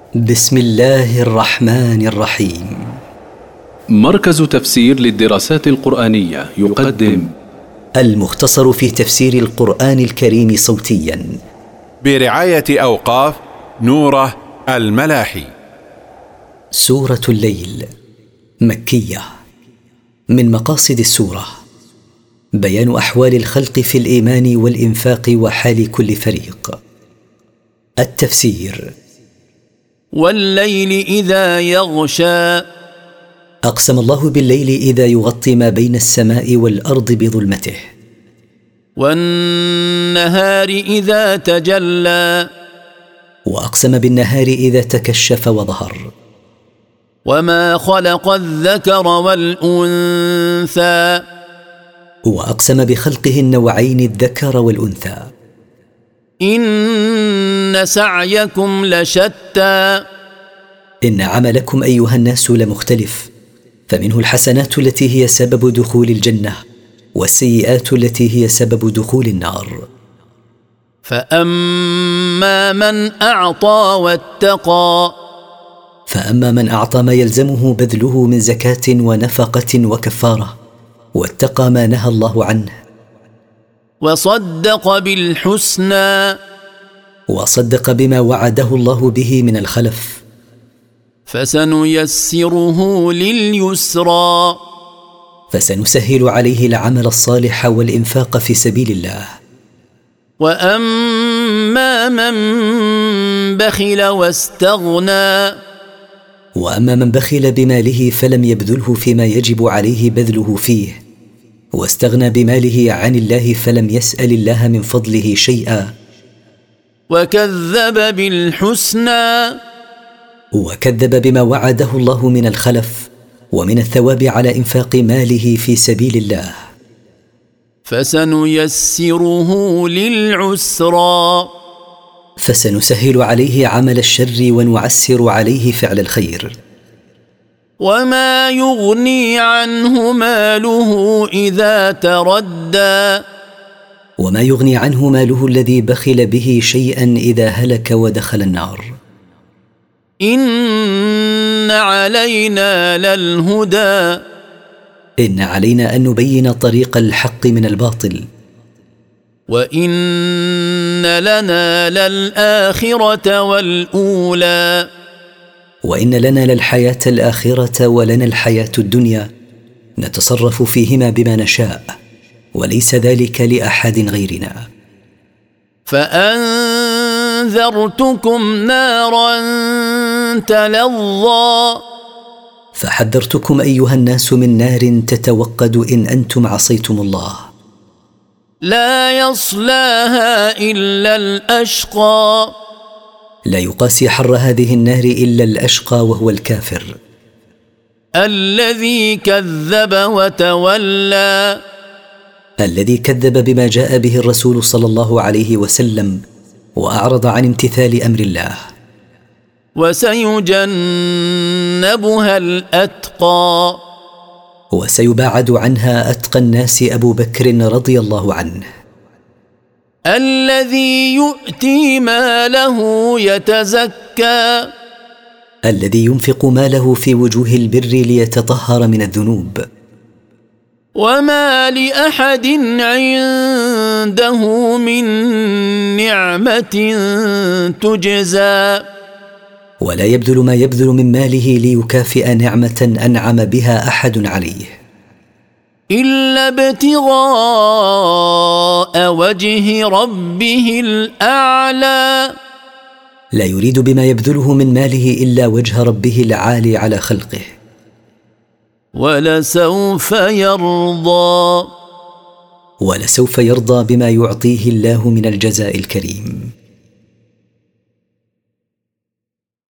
بسم الله الرحمن الرحيم. مركز تفسير للدراسات القرآنية يقدم المختصر في تفسير القرآن الكريم صوتيا برعاية أوقاف نوره الملاحي. سورة الليل مكية. من مقاصد السورة بيان أحوال الخلق في الإيمان والإنفاق وحال كل فريق. التفسير: والليل إذا يغشى، أقسم الله بالليل إذا يغطي ما بين السماء والأرض بظلمته. والنهار إذا تجلى، وأقسم بالنهار إذا تكشف وظهر. وما خلق الذكر والأنثى، وأقسم بخلقه النوعين الذكر والأنثى. إن سعيكم لشتى، إن عملكم أيها الناس لمختلف، فمنه الحسنات التي هي سبب دخول الجنة، والسيئات التي هي سبب دخول النار. فأما من أعطى واتقى، فأما من أعطى ما يلزمه بذله من زكاة ونفقة وكفارة، واتقى ما نهى الله عنه. وصدق بالحسنى، وصدق بما وعده الله به من الخلف. فسنيسره لليسرى، فسنسهل عليه العمل الصالح والإنفاق في سبيل الله. وأما من بخل واستغنى، وأما من بخل بماله فلم يبذله فيما يجب عليه بذله فيه، واستغنى بماله عن الله فلم يسأل الله من فضله شيئا. وكذب بالحسنى، وكذب بما وعده الله من الخلف ومن الثواب على إنفاق ماله في سبيل الله. فسنيسره للعسرى، فسنسهل عليه عمل الشر ونعسر عليه فعل الخير. وما يغني عنه ماله إذا تردى، وما يغني عنه ماله الذي بخل به شيئا إذا هلك ودخل النار. إن علينا للهدى، إن علينا أن نبين طريق الحق من الباطل. وإن لنا للآخرة والأولى، وإن لنا للحياة الآخرة ولنا الحياة الدنيا، نتصرف فيهما بما نشاء، وليس ذلك لأحد غيرنا. فأنذرتكم نارا تلظى، فحذرتكم أيها الناس من نار تتوقد إن أنتم عصيتم الله. لا يصلاها إلا الأشقى، لا يقاسي حر هذه النار إلا الأشقى وهو الكافر. الذي كذب وتولى، الذي كذب بما جاء به الرسول صلى الله عليه وسلم وأعرض عن امتثال أمر الله. وسيجنبها الأتقى، وسيباعد عنها أتقى الناس أبو بكر رضي الله عنه. الذي يؤتي ماله يتزكى، الذي ينفق ماله في وجوه البر ليتطهر من الذنوب. وما لأحد عنده من نعمة تجزى، ولا يبذل ما يبذل من ماله ليكافئ نعمة أنعم بها أحد عليه، إلا ابتغاء وجه ربه الأعلى. لا يريد بما يبذله من ماله إلا وجه ربه العالي على خلقه. ولسوف يرضى، ولسوف يرضى بما يعطيه الله من الجزاء الكريم.